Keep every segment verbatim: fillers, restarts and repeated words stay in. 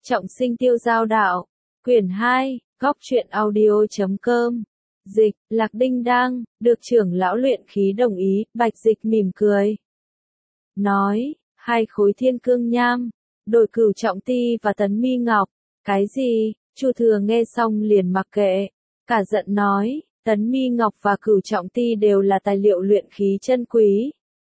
Trọng sinh tiêu giao đạo. Quyển hai, góc truyện audio chấm com. Dịch, Lạc Đinh Đang, được trưởng lão luyện khí đồng ý, Bạch Dịch mỉm cười. Nói, hai khối thiên cương nham, đổi Cửu Trọng Ti và Tấn Mi Ngọc. Cái gì? Chu Thừa nghe xong liền mặc kệ. Cả giận nói, Tấn Mi Ngọc và Cửu Trọng Ti đều là tài liệu luyện khí chân quý.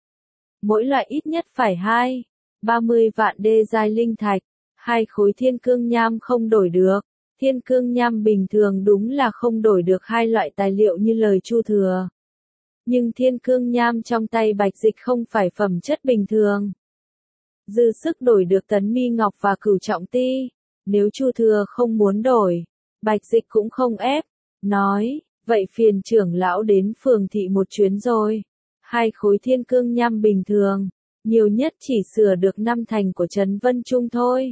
Mỗi loại ít nhất phải hai, ba mươi vạn đê giai linh thạch. Hai khối thiên cương nham không đổi được. Thiên cương nham bình thường đúng là không đổi được hai loại tài liệu như lời Chu Thừa. Nhưng thiên cương nham trong tay Bạch Dịch không phải phẩm chất bình thường. Dư sức đổi được Tấn Mi Ngọc và Cửu Trọng Ti. Nếu Chu Thừa không muốn đổi, Bạch Dịch cũng không ép. Nói, vậy phiền trưởng lão đến phường thị một chuyến rồi. Hai khối thiên cương nham bình thường, nhiều nhất chỉ sửa được năm thành của Trấn Vân Trung thôi.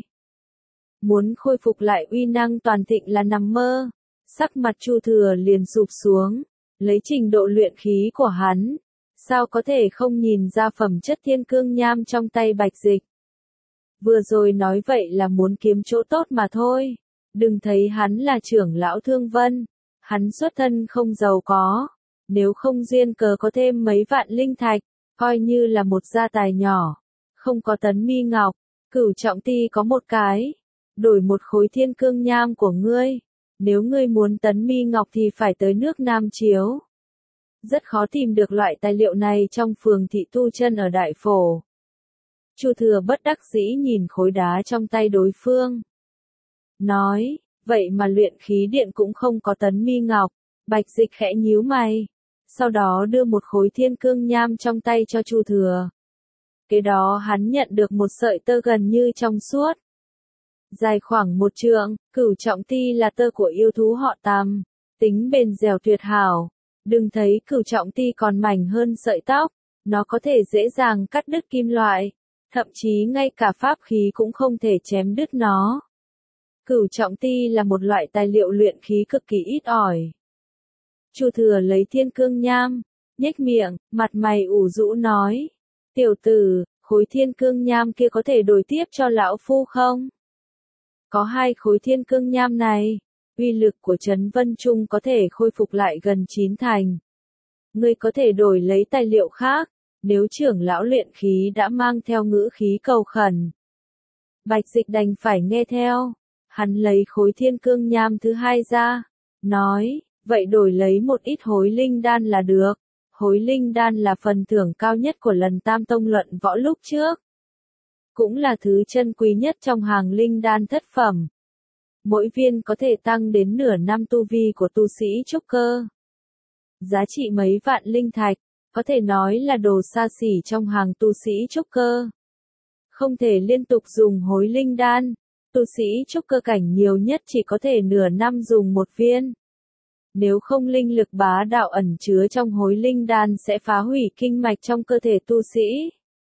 Muốn khôi phục lại uy năng toàn thịnh là nằm mơ. Sắc mặt Chu Thừa liền sụp xuống, lấy trình độ luyện khí của hắn, sao có thể không nhìn ra phẩm chất thiên cương nham trong tay Bạch Dịch. Vừa rồi nói vậy là muốn kiếm chỗ tốt mà thôi. Đừng thấy hắn là trưởng lão Thương Vân, hắn xuất thân không giàu có, nếu không duyên cớ có thêm mấy vạn linh thạch, coi như là một gia tài nhỏ. Không có Tấn Mi Ngọc, Cửu Trọng Ti có một cái, đổi một khối thiên cương nham của ngươi. Nếu ngươi muốn Tấn Mi Ngọc thì phải tới nước Nam Chiếu. Rất khó tìm được loại tài liệu này trong phường thị tu chân ở Đại Phổ. Chu Thừa bất đắc dĩ nhìn khối đá trong tay đối phương. Nói, vậy mà luyện khí điện cũng không có Tấn Mi Ngọc. Bạch Dịch khẽ nhíu mày. Sau đó đưa một khối thiên cương nham trong tay cho Chu Thừa. Kế đó hắn nhận được một sợi tơ gần như trong suốt. Dài khoảng một trượng, Cửu Trọng Ti là tơ của yêu thú họ Tam, tính bền dẻo tuyệt hảo. Đừng thấy Cửu Trọng Ti còn mảnh hơn sợi tóc, nó có thể dễ dàng cắt đứt kim loại, thậm chí ngay cả pháp khí cũng không thể chém đứt nó. Cửu Trọng Ti là một loại tài liệu luyện khí cực kỳ ít ỏi. Chu Thừa lấy thiên cương nham, nhếch miệng, mặt mày ủ rũ nói, tiểu tử, khối thiên cương nham kia có thể đổi tiếp cho lão phu không? Có hai khối thiên cương nham này, uy lực của Trấn Vân Trung có thể khôi phục lại gần chín thành. Ngươi có thể đổi lấy tài liệu khác, nếu trưởng lão luyện khí đã mang theo ngữ khí cầu khẩn. Bạch Dịch đành phải nghe theo, hắn lấy khối thiên cương nham thứ hai ra, nói, vậy đổi lấy một ít hối linh đan là được. Hối linh đan là phần thưởng cao nhất của lần Tam Tông luận võ lúc trước. Cũng là thứ chân quý nhất trong hàng linh đan thất phẩm. Mỗi viên có thể tăng đến nửa năm tu vi của tu sĩ trúc cơ. Giá trị mấy vạn linh thạch, có thể nói là đồ xa xỉ trong hàng tu sĩ trúc cơ. Không thể liên tục dùng hối linh đan, tu sĩ trúc cơ cảnh nhiều nhất chỉ có thể nửa năm dùng một viên. Nếu không linh lực bá đạo ẩn chứa trong hối linh đan sẽ phá hủy kinh mạch trong cơ thể tu sĩ.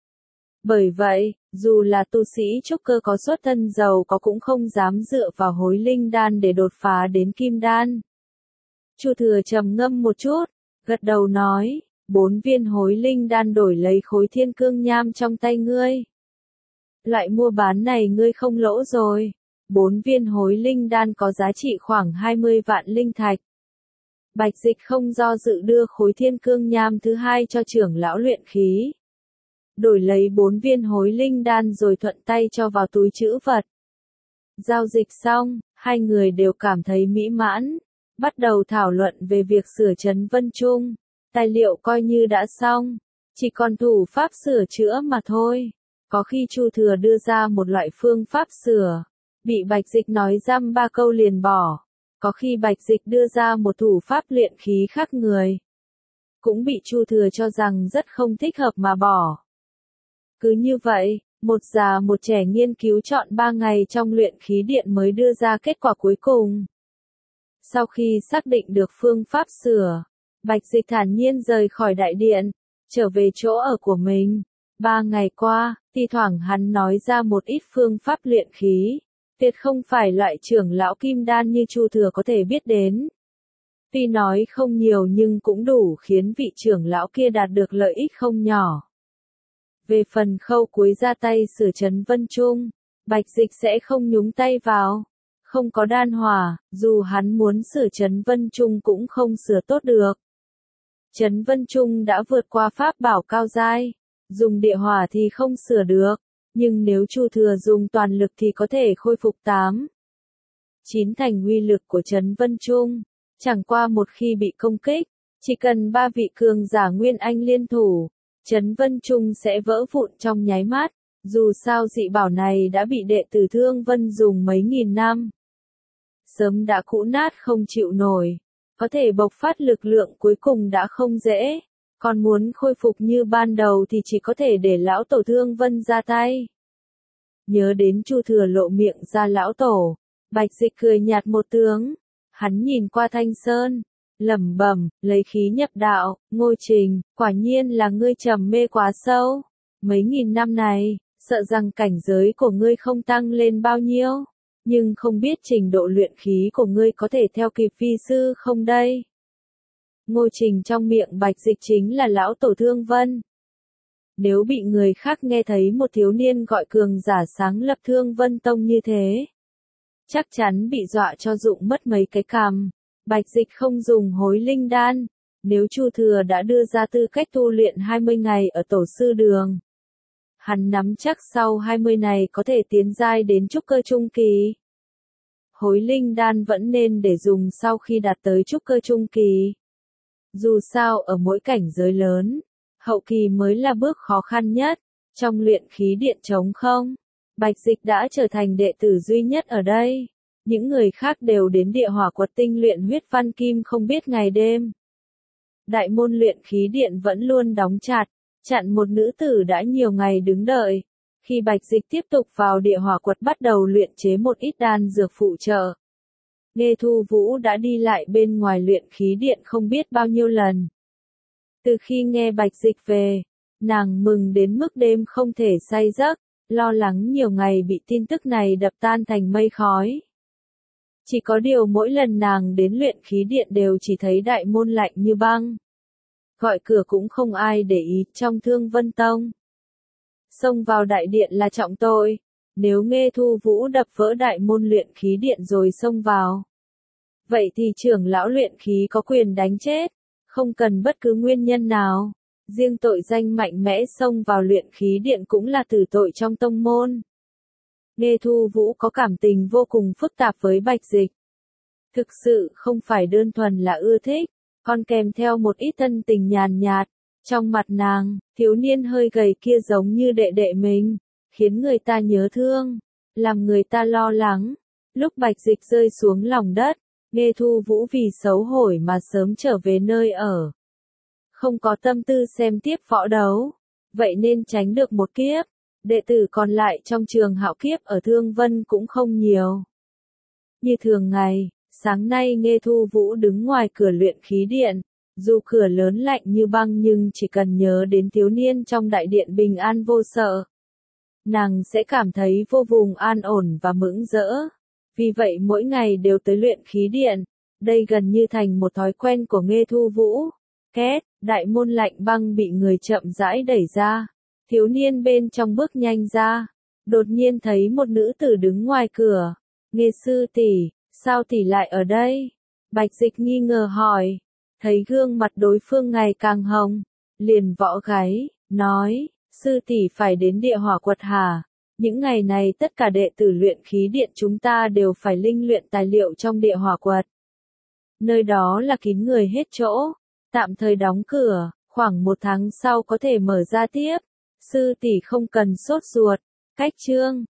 Bởi vậy, dù là tu sĩ trúc cơ có xuất thân giàu có cũng không dám dựa vào hối linh đan để đột phá đến kim đan. Chu Thừa trầm ngâm một chút, gật đầu nói, bốn viên hối linh đan đổi lấy khối thiên cương nham trong tay ngươi. Loại mua bán này ngươi không lỗ rồi. Bốn viên hối linh đan có giá trị khoảng hai mươi vạn linh thạch. Bạch Dịch không do dự đưa khối thiên cương nham thứ hai cho trưởng lão luyện khí. Đổi lấy bốn viên hối linh đan rồi thuận tay cho vào túi trữ vật. Giao dịch xong, hai người đều cảm thấy mỹ mãn, bắt đầu thảo luận về việc sửa Trấn Vân Trung. Tài liệu coi như đã xong, chỉ còn thủ pháp sửa chữa mà thôi. Có khi Chu Thừa đưa ra một loại phương pháp sửa, bị Bạch Dịch nói dăm ba câu liền bỏ. Có khi Bạch Dịch đưa ra một thủ pháp luyện khí khác người, cũng bị Chu Thừa cho rằng rất không thích hợp mà bỏ. Cứ như vậy, một già một trẻ nghiên cứu trọn ba ngày trong luyện khí điện mới đưa ra kết quả cuối cùng. Sau khi xác định được phương pháp sửa, Bạch Dịch thản nhiên rời khỏi đại điện, trở về chỗ ở của mình. Ba ngày qua, thi thoảng hắn nói ra một ít phương pháp luyện khí, tuyệt không phải loại trưởng lão kim đan như Chu Thừa có thể biết đến. Tuy nói không nhiều nhưng cũng đủ khiến vị trưởng lão kia đạt được lợi ích không nhỏ. Về phần khâu cuối ra tay sửa Trấn Vân Trung, Bạch Dịch sẽ không nhúng tay vào. Không có đan hỏa, dù hắn muốn sửa Trấn Vân Trung cũng không sửa tốt được. Trấn Vân Trung đã vượt qua pháp bảo cao giai, dùng địa hỏa thì không sửa được, nhưng nếu Chu Thừa dùng toàn lực thì có thể khôi phục tám, chín thành uy lực của Trấn Vân Trung. Chẳng qua một khi bị công kích, chỉ cần ba vị cường giả Nguyên Anh liên thủ, Trấn Vân Trung sẽ vỡ vụn trong nháy mắt. Dù sao dị bảo này đã bị đệ tử Thương Vân dùng mấy nghìn năm, sớm đã cũ nát không chịu nổi, có thể bộc phát lực lượng cuối cùng đã không dễ, còn muốn khôi phục như ban đầu thì chỉ có thể để lão tổ Thương Vân ra tay. Nhớ đến Chu Thừa lộ miệng ra lão tổ, Bạch Dịch cười nhạt một tiếng, hắn nhìn qua Thanh Sơn, lẩm bẩm, lấy khí nhập đạo, Ngô Trình, quả nhiên là ngươi trầm mê quá sâu, mấy nghìn năm này, sợ rằng cảnh giới của ngươi không tăng lên bao nhiêu, nhưng không biết trình độ luyện khí của ngươi có thể theo kịp vi sư không đây. Ngô Trình trong miệng Bạch Dịch chính là lão tổ Thương Vân. Nếu bị người khác nghe thấy một thiếu niên gọi cường giả sáng lập Thương Vân Tông như thế, chắc chắn bị dọa cho rụng mất mấy cái cằm. Bạch Dịch không dùng hối linh đan, nếu Chu Thừa đã đưa ra tư cách tu luyện hai mươi ngày ở tổ sư đường, hắn nắm chắc sau hai mươi này có thể tiến giai đến trúc cơ trung kỳ. Hối linh đan vẫn nên để dùng sau khi đạt tới trúc cơ trung kỳ. Dù sao ở mỗi cảnh giới lớn, hậu kỳ mới là bước khó khăn nhất. Trong luyện khí điện trống không, Bạch Dịch đã trở thành đệ tử duy nhất ở đây. Những người khác đều đến địa hỏa quật tinh luyện huyết văn kim không biết ngày đêm. Đại môn luyện khí điện vẫn luôn đóng chặt, chặn một nữ tử đã nhiều ngày đứng đợi. Khi Bạch Dịch tiếp tục vào địa hỏa quật bắt đầu luyện chế một ít đan dược phụ trợ, Nghê Thu Vũ đã đi lại bên ngoài luyện khí điện không biết bao nhiêu lần. Từ khi nghe Bạch Dịch về, nàng mừng đến mức đêm không thể say giấc, lo lắng nhiều ngày bị tin tức này đập tan thành mây khói. Chỉ có điều mỗi lần nàng đến luyện khí điện đều chỉ thấy đại môn lạnh như băng. Gọi cửa cũng không ai để ý trong Thương Vân Tông. Xông vào đại điện là trọng tội, nếu Nghê Thu Vũ đập vỡ đại môn luyện khí điện rồi xông vào, vậy thì trưởng lão luyện khí có quyền đánh chết, không cần bất cứ nguyên nhân nào. Riêng tội danh mạnh mẽ xông vào luyện khí điện cũng là tử tội trong tông môn. Nghê Thu Vũ có cảm tình vô cùng phức tạp với Bạch Dịch. Thực sự không phải đơn thuần là ưa thích, còn kèm theo một ít thân tình nhàn nhạt. Trong mặt nàng, thiếu niên hơi gầy kia giống như đệ đệ mình, khiến người ta nhớ thương, làm người ta lo lắng. Lúc Bạch Dịch rơi xuống lòng đất, Nghê Thu Vũ vì xấu hổ mà sớm trở về nơi ở. Không có tâm tư xem tiếp võ đấu, vậy nên tránh được một kiếp. Đệ tử còn lại trong trường Hạo Kiếp ở Thương Vân cũng không nhiều. Như thường ngày, sáng nay Nghê Thu Vũ đứng ngoài cửa luyện khí điện, dù cửa lớn lạnh như băng nhưng chỉ cần nhớ đến thiếu niên trong đại điện bình an vô sợ, nàng sẽ cảm thấy vô cùng an ổn và mừng rỡ. Vì vậy mỗi ngày đều tới luyện khí điện, đây gần như thành một thói quen của Nghê Thu Vũ. Két, đại môn lạnh băng bị người chậm rãi đẩy ra. Thiếu niên bên trong bước nhanh ra, đột nhiên thấy một nữ tử đứng ngoài cửa. Nghê sư tỷ, sao tỷ lại ở đây? Bạch Dịch nghi ngờ hỏi, thấy gương mặt đối phương ngày càng hồng, liền võ gáy, nói, sư tỷ phải đến địa hỏa quật hả? Những ngày này tất cả đệ tử luyện khí điện chúng ta đều phải linh luyện tài liệu trong địa hỏa quật. Nơi đó là kín người hết chỗ, tạm thời đóng cửa, khoảng một tháng sau có thể mở ra tiếp. Sư tỷ không cần sốt ruột. Cách chương